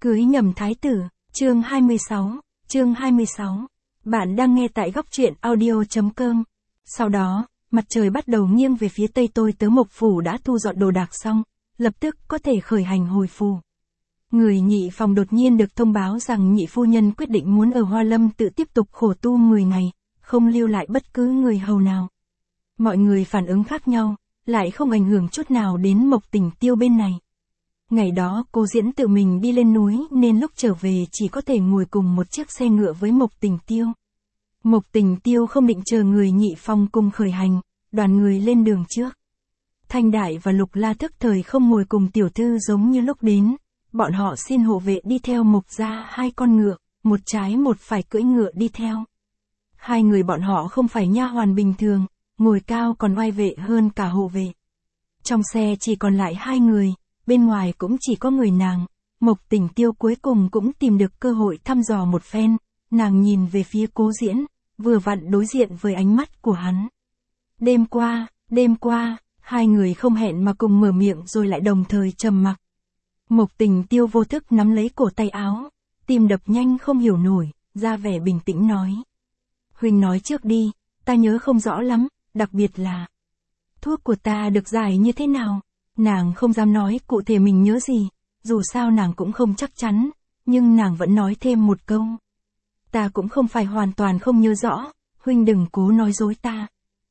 Cưới nhầm thái tử, chương 26. Bạn đang nghe tại góc truyện audio.com. Sau đó, mặt trời bắt đầu nghiêng về phía tây, tôi tớ Mộc Phủ đã thu dọn đồ đạc xong, lập tức có thể khởi hành hồi phủ. Người nhị phòng đột nhiên được thông báo rằng nhị phu nhân quyết định muốn ở Hoa Lâm tự tiếp tục khổ tu 10 ngày, không lưu lại bất cứ người hầu nào. Mọi người phản ứng khác nhau, lại không ảnh hưởng chút nào đến Mộc Tình Tiêu bên này. Ngày đó cô Diễn tự mình đi lên núi nên lúc trở về chỉ có thể ngồi cùng một chiếc xe ngựa với Mộc Tình Tiêu. Mộc Tình Tiêu không định chờ người nhị phong cùng khởi hành, đoàn người lên đường trước. Thanh Đại và Lục La thức thời không ngồi cùng tiểu thư giống như lúc đến, bọn họ xin hộ vệ đi theo Mộc gia 2 con ngựa, một trái một phải cưỡi ngựa đi theo. 2 người bọn họ không phải nha hoàn bình thường, ngồi cao còn oai vệ hơn cả hộ vệ. Trong xe chỉ còn lại 2 người, bên ngoài cũng chỉ có người nàng. Mộc Tình Tiêu cuối cùng cũng tìm được cơ hội thăm dò một phen, nàng nhìn về phía Cố Diễn, vừa vặn đối diện với ánh mắt của hắn. Đêm qua, 2 người không hẹn mà cùng mở miệng rồi lại đồng thời trầm mặc. Mộc Tình Tiêu vô thức nắm lấy cổ tay áo, tim đập nhanh không hiểu nổi, ra vẻ bình tĩnh nói. Huynh nói trước đi, ta nhớ không rõ lắm, đặc biệt là thuốc của ta được giải như thế nào. Nàng không dám nói cụ thể mình nhớ gì, dù sao nàng cũng không chắc chắn, nhưng nàng vẫn nói thêm một câu. Ta cũng không phải hoàn toàn không nhớ rõ, huynh đừng cố nói dối ta.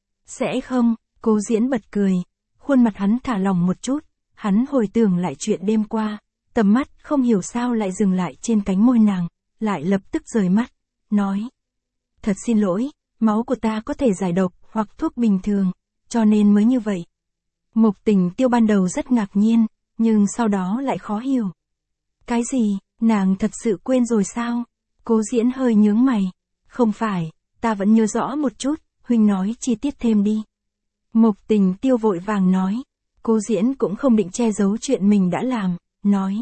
Sẽ không, Cố Diễn bật cười, khuôn mặt hắn thả lỏng một chút, hắn hồi tưởng lại chuyện đêm qua, tầm mắt không hiểu sao lại dừng lại trên cánh môi nàng, lại lập tức rời mắt, nói. Thật xin lỗi, máu của ta có thể giải độc hoặc thuốc bình thường, cho nên mới như vậy. Mộc Tình Tiêu ban đầu rất ngạc nhiên, nhưng sau đó lại khó hiểu. Cái gì, nàng thật sự quên rồi sao? Cố Diễn hơi nhướng mày. Không phải, ta vẫn nhớ rõ một chút, huynh nói chi tiết thêm đi. Mộc Tình Tiêu vội vàng nói. Cố Diễn cũng không định che giấu chuyện mình đã làm, nói.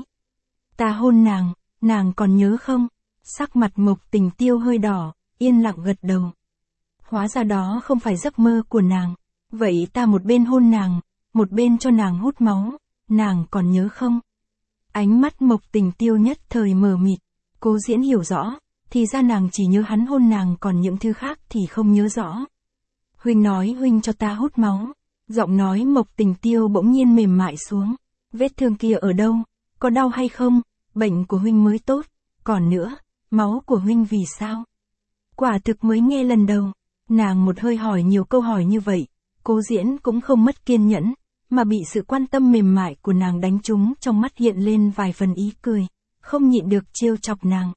Ta hôn nàng còn nhớ không? Sắc mặt Mộc Tình Tiêu hơi đỏ, yên lặng gật đầu. Hóa ra đó không phải giấc mơ của nàng. Vậy ta một bên hôn nàng, một bên cho nàng hút máu, nàng còn nhớ không? Ánh mắt Mộc Tình Tiêu nhất thời mờ mịt, Cố Diễn hiểu rõ, thì ra nàng chỉ nhớ hắn hôn nàng còn những thứ khác thì không nhớ rõ. Huynh nói huynh cho ta hút máu, giọng nói Mộc Tình Tiêu bỗng nhiên mềm mại xuống, vết thương kia ở đâu, có đau hay không, bệnh của huynh mới tốt, còn nữa, máu của huynh vì sao? Quả thực mới nghe lần đầu, nàng một hơi hỏi nhiều câu hỏi như vậy. Cố Diễn cũng không mất kiên nhẫn, mà bị sự quan tâm mềm mại của nàng đánh trúng, trong mắt hiện lên vài phần ý cười, không nhịn được trêu chọc nàng.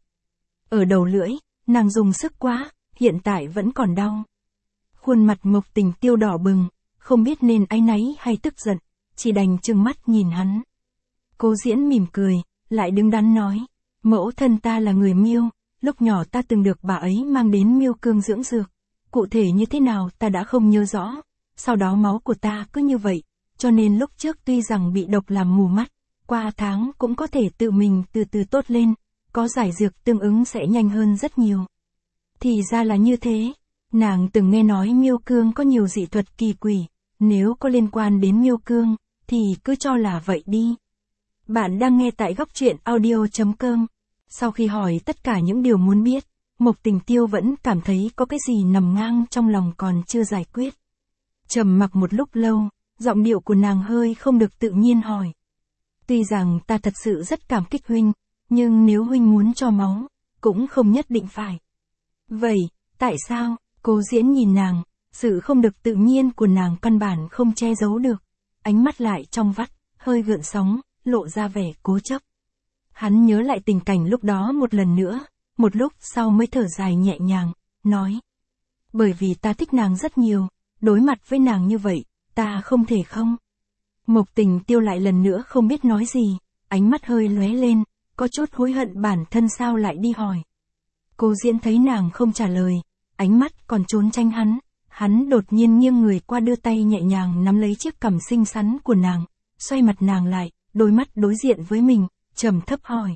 Ở đầu lưỡi, nàng dùng sức quá, hiện tại vẫn còn đau. Khuôn mặt Mộc Tình Tiêu đỏ bừng, không biết nên áy náy hay tức giận, chỉ đành trừng mắt nhìn hắn. Cố Diễn mỉm cười, lại đứng đắn nói, mẫu thân ta là người Miêu, lúc nhỏ ta từng được bà ấy mang đến Miêu Cương dưỡng dược, cụ thể như thế nào ta đã không nhớ rõ. Sau đó máu của ta cứ như vậy, cho nên lúc trước tuy rằng bị độc làm mù mắt, qua tháng cũng có thể tự mình từ từ tốt lên, có giải dược tương ứng sẽ nhanh hơn rất nhiều. Thì ra là như thế, nàng từng nghe nói Miêu Cương có nhiều dị thuật kỳ quỷ, nếu có liên quan đến Miêu Cương, thì cứ cho là vậy đi. Bạn đang nghe tại góc truyện audio.com. Sau khi hỏi tất cả những điều muốn biết, Mộc Tình Tiêu vẫn cảm thấy có cái gì nằm ngang trong lòng còn chưa giải quyết. Trầm mặc một lúc lâu, giọng điệu của nàng hơi không được tự nhiên hỏi. Tuy rằng ta thật sự rất cảm kích huynh, nhưng nếu huynh muốn cho máu, cũng không nhất định phải. Vậy, tại sao? Cố Diễn nhìn nàng, sự không được tự nhiên của nàng căn bản không che giấu được. Ánh mắt lại trong vắt, hơi gợn sóng, lộ ra vẻ cố chấp. Hắn nhớ lại tình cảnh lúc đó một lần nữa, một lúc sau mới thở dài nhẹ nhàng, nói. Bởi vì ta thích nàng rất nhiều. Đối mặt với nàng như vậy, ta không thể không. Mộc Tình Tiêu lại lần nữa không biết nói gì, ánh mắt hơi lóe lên, có chút hối hận bản thân sao lại đi hỏi. Cố Diễn thấy nàng không trả lời, ánh mắt còn trốn tránh hắn đột nhiên nghiêng người qua đưa tay nhẹ nhàng nắm lấy chiếc cằm xinh xắn của nàng, xoay mặt nàng lại, đôi mắt đối diện với mình, trầm thấp hỏi.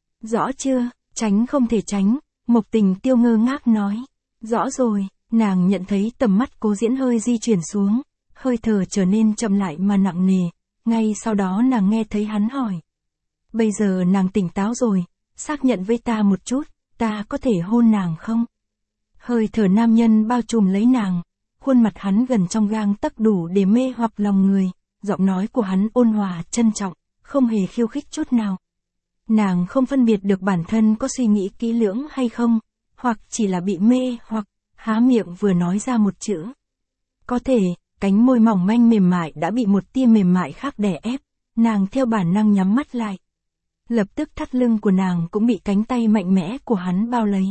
Rõ chưa? Tránh không thể tránh, Mộc Tình Tiêu ngơ ngác nói. Rõ rồi. Nàng nhận thấy tầm mắt Cố Diễn hơi di chuyển xuống, hơi thở trở nên chậm lại mà nặng nề, ngay sau đó nàng nghe thấy hắn hỏi. Bây giờ nàng tỉnh táo rồi, xác nhận với ta một chút, ta có thể hôn nàng không? Hơi thở nam nhân bao trùm lấy nàng, khuôn mặt hắn gần trong gang tấc đủ để mê hoặc lòng người, giọng nói của hắn ôn hòa, trân trọng, không hề khiêu khích chút nào. Nàng không phân biệt được bản thân có suy nghĩ kỹ lưỡng hay không, hoặc chỉ là bị mê hoặc, há miệng vừa nói ra một chữ. Có thể, cánh môi mỏng manh mềm mại đã bị một tia mềm mại khác đè ép, nàng theo bản năng nhắm mắt lại. Lập tức thắt lưng của nàng cũng bị cánh tay mạnh mẽ của hắn bao lấy.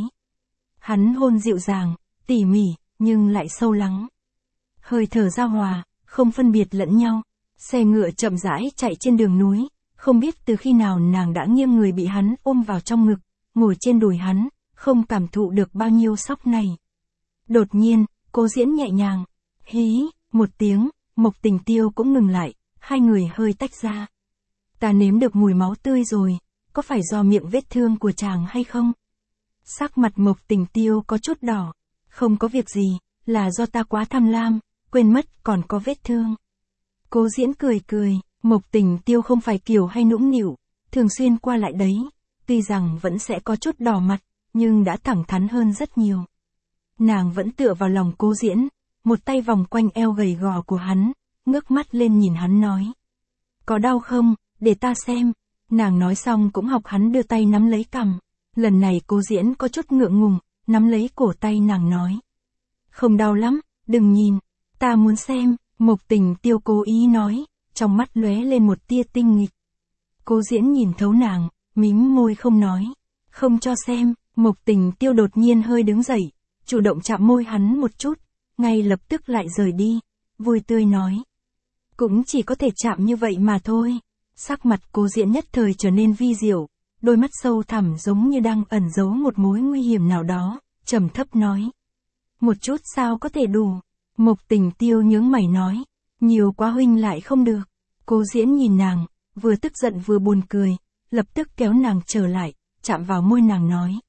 Hắn hôn dịu dàng, tỉ mỉ, nhưng lại sâu lắng. Hơi thở giao hòa, không phân biệt lẫn nhau. Xe ngựa chậm rãi chạy trên đường núi, không biết từ khi nào nàng đã nghiêng người bị hắn ôm vào trong ngực, ngồi trên đùi hắn, không cảm thụ được bao nhiêu sóc này. Đột nhiên, Cố Diễn nhẹ nhàng, hí, một tiếng, Mộc Tình Tiêu cũng ngừng lại, hai người hơi tách ra. Ta nếm được mùi máu tươi rồi, có phải do miệng vết thương của chàng hay không? Sắc mặt Mộc Tình Tiêu có chút đỏ, không có việc gì, là do ta quá tham lam, quên mất còn có vết thương. Cố Diễn cười cười, Mộc Tình Tiêu không phải kiểu hay nũng nịu, thường xuyên qua lại đấy, tuy rằng vẫn sẽ có chút đỏ mặt, nhưng đã thẳng thắn hơn rất nhiều. Nàng vẫn tựa vào lòng Cố Diễn, một tay vòng quanh eo gầy gò của hắn, ngước mắt lên nhìn hắn nói. Có đau không, để ta xem. Nàng nói xong cũng học hắn đưa tay nắm lấy cằm. Lần này Cố Diễn có chút ngượng ngùng, nắm lấy cổ tay nàng nói. Không đau lắm, đừng nhìn, ta muốn xem. Mộc Tình Tiêu cố ý nói, trong mắt lóe lên một tia tinh nghịch. Cố Diễn nhìn thấu nàng, mím môi không nói. Không cho xem. Mộc Tình Tiêu đột nhiên hơi đứng dậy, chủ động chạm môi hắn một chút, ngay lập tức lại rời đi, vui tươi nói. Cũng chỉ có thể chạm như vậy mà thôi. Sắc mặt Cố Diễn nhất thời trở nên vi diệu, đôi mắt sâu thẳm giống như đang ẩn giấu một mối nguy hiểm nào đó, trầm thấp nói. Một chút sao có thể đủ? Mộc Tình Tiêu nhướng mày nói. Nhiều quá huynh lại không được. Cố Diễn nhìn nàng, vừa tức giận vừa buồn cười, lập tức kéo nàng trở lại, chạm vào môi nàng nói.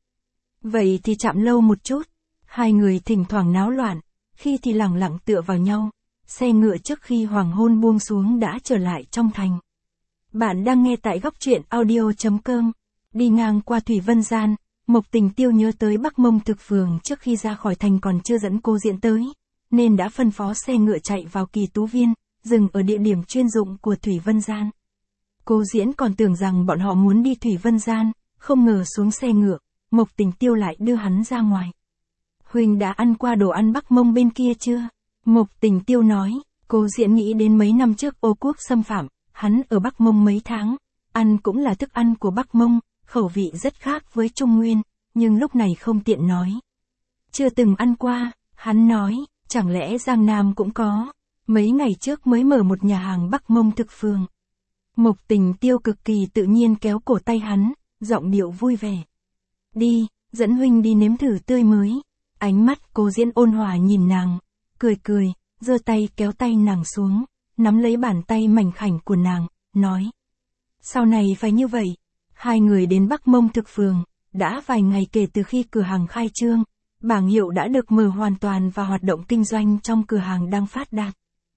Vậy thì chạm lâu một chút. Hai người thỉnh thoảng náo loạn, khi thì lẳng lặng tựa vào nhau. Xe ngựa trước khi hoàng hôn buông xuống đã trở lại trong thành. Bạn đang nghe tại góc truyện audio.com. Đi ngang qua Thủy Vân Gian, Mộc Tình Tiêu nhớ tới Bắc Mông Thực Phường trước khi ra khỏi thành còn chưa dẫn Cố Diễn tới, nên đã phân phó xe ngựa chạy vào Kỳ Tú Viên, dừng ở địa điểm chuyên dụng của Thủy Vân Gian. Cố Diễn còn tưởng rằng bọn họ muốn đi Thủy Vân Gian, không ngờ xuống xe ngựa, Mộc Tình Tiêu lại đưa hắn ra ngoài. Huynh đã ăn qua đồ ăn Bắc Mông bên kia chưa? Mộc Tình Tiêu nói. Cố Diễn nghĩ đến mấy năm trước Ô Quốc xâm phạm, hắn ở Bắc Mông mấy tháng, ăn cũng là thức ăn của Bắc Mông, khẩu vị rất khác với Trung Nguyên, nhưng lúc này không tiện nói. Chưa từng ăn qua, hắn nói, chẳng lẽ Giang Nam cũng có, mấy ngày trước mới mở một nhà hàng Bắc Mông Thực Phường. Mộc Tình Tiêu cực kỳ tự nhiên kéo cổ tay hắn, giọng điệu vui vẻ. Đi, dẫn huynh đi nếm thử tươi mới. Ánh mắt Cố Diễn ôn hòa nhìn nàng, cười cười, giơ tay kéo tay nàng xuống, nắm lấy bàn tay mảnh khảnh của nàng, nói. Sau này phải như vậy. Hai người đến Bắc Mông Thực Phường, đã vài ngày kể từ khi cửa hàng khai trương, bảng hiệu đã được mở hoàn toàn và hoạt động kinh doanh trong cửa hàng đang phát đạt.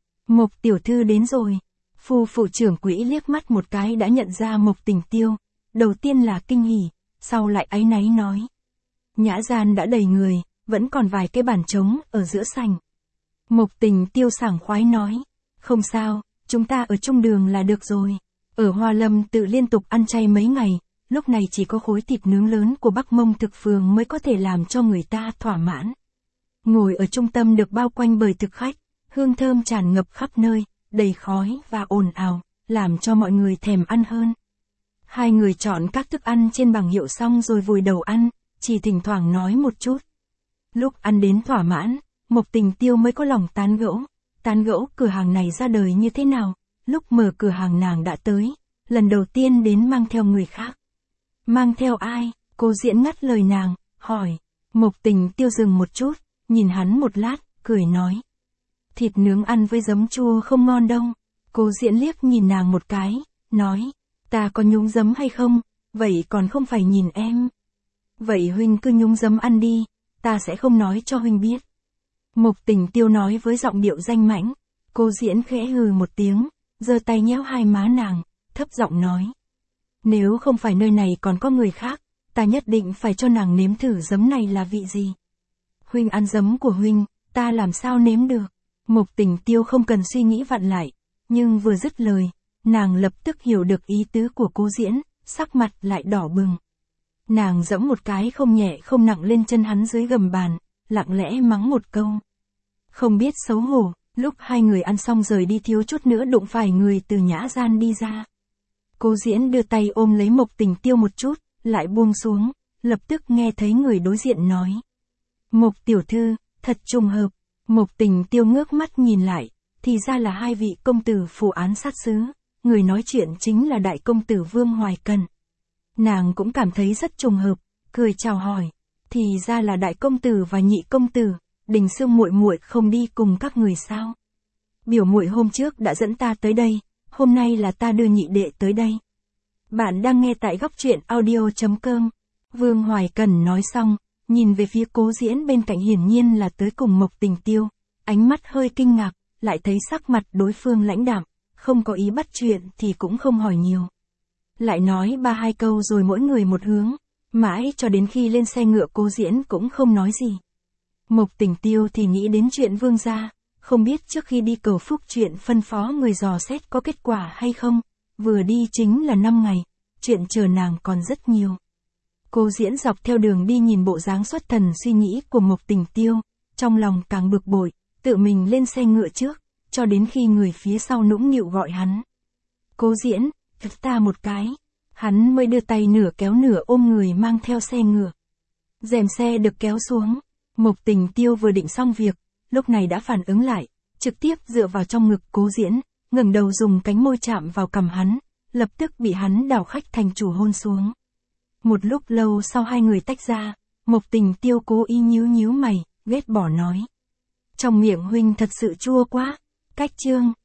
Mộc tiểu thư đến rồi. Phu phụ trưởng quỹ liếc mắt một cái đã nhận ra Mộc Tình Tiêu, đầu tiên là kinh hỉ, sau lại áy náy nói. Nhã gian đã đầy người, vẫn còn vài cái bàn trống ở giữa sảnh. Mộc Tình Tiêu sảng khoái nói, không sao, chúng ta ở chung đường là được rồi. Ở Hoa Lâm tự liên tục ăn chay mấy ngày, lúc này chỉ có khối thịt nướng lớn của Bắc Mông Thực Phường mới có thể làm cho người ta thỏa mãn. Ngồi ở trung tâm được bao quanh bởi thực khách, hương thơm tràn ngập khắp nơi, đầy khói và ồn ào, làm cho mọi người thèm ăn hơn. Hai người chọn các thức ăn trên bảng hiệu xong rồi vùi đầu ăn, chỉ thỉnh thoảng nói một chút. Lúc ăn đến thỏa mãn, Mộc Tình Tiêu mới có lòng tán gẫu cửa hàng này ra đời như thế nào. Lúc mở cửa hàng nàng đã tới, lần đầu tiên đến mang theo người khác. Mang theo ai? Cố Diễn ngắt lời nàng, hỏi. Mộc Tình Tiêu dừng một chút, nhìn hắn một lát, cười nói. Thịt nướng ăn với giấm chua không ngon đâu. Cố Diễn liếc nhìn nàng một cái, nói. Ta có nhúng giấm hay không? Vậy còn không phải nhìn em. Vậy huynh cứ nhúng giấm ăn đi, ta sẽ không nói cho huynh biết. Mộc Tình Tiêu nói với giọng điệu danh mãnh. Cố Diễn khẽ hừ một tiếng, giơ tay nhéo hai má nàng, thấp giọng nói. Nếu không phải nơi này còn có người khác, ta nhất định phải cho nàng nếm thử giấm này là vị gì. Huynh ăn giấm của huynh, ta làm sao nếm được. Mộc Tình Tiêu không cần suy nghĩ vặn lại, nhưng vừa dứt lời, nàng lập tức hiểu được ý tứ của Cố Diễn, sắc mặt lại đỏ bừng. Nàng giẫm một cái không nhẹ không nặng lên chân hắn dưới gầm bàn, lặng lẽ mắng một câu. Không biết xấu hổ, lúc hai người ăn xong rời đi thiếu chút nữa đụng phải người từ nhã gian đi ra. Cố Diễn đưa tay ôm lấy Mộc Tình Tiêu một chút, lại buông xuống, lập tức nghe thấy người đối diện nói. Mộc tiểu thư, thật trùng hợp. Mộc Tình Tiêu ngước mắt nhìn lại, thì ra là hai vị công tử phủ án sát sứ, người nói chuyện chính là đại công tử Vương Hoài Cần. Nàng cũng cảm thấy rất trùng hợp, cười chào hỏi, thì ra là đại công tử và nhị công tử, Đình Sương muội muội không đi cùng các người sao? Biểu muội hôm trước đã dẫn ta tới đây, hôm nay là ta đưa nhị đệ tới đây. Bạn đang nghe tại góc truyện audio.com. Vương Hoài Cần nói xong, nhìn về phía Cố Diễn bên cạnh, hiển nhiên là tới cùng Mộc Tình Tiêu, ánh mắt hơi kinh ngạc, lại thấy sắc mặt đối phương lãnh đạm, không có ý bắt chuyện thì cũng không hỏi nhiều. Lại nói ba hai câu rồi mỗi người một hướng, mãi cho đến khi lên xe ngựa Cố Diễn cũng không nói gì. Mộc Tình Tiêu thì nghĩ đến chuyện Vương gia, không biết trước khi đi cầu phúc chuyện phân phó người dò xét có kết quả hay không, vừa đi chính là 5 ngày, chuyện chờ nàng còn rất nhiều. Cố Diễn dọc theo đường đi nhìn bộ dáng xuất thần suy nghĩ của Mộc Tình Tiêu, trong lòng càng bực bội, tự mình lên xe ngựa trước, cho đến khi người phía sau nũng nịu gọi hắn. Cố Diễn, ta một cái, hắn mới đưa tay nửa kéo nửa ôm người mang theo xe ngựa. Rèm xe được kéo xuống, Mộc Tình Tiêu vừa định xong việc, lúc này đã phản ứng lại, trực tiếp dựa vào trong ngực Cố Diễn, ngẩng đầu dùng cánh môi chạm vào cằm hắn, lập tức bị hắn đảo khách thành chủ hôn xuống. Một lúc lâu sau hai người tách ra, Mộc Tình Tiêu cố ý nhíu mày, ghét bỏ nói. Trong miệng huynh thật sự chua quá, cách chương.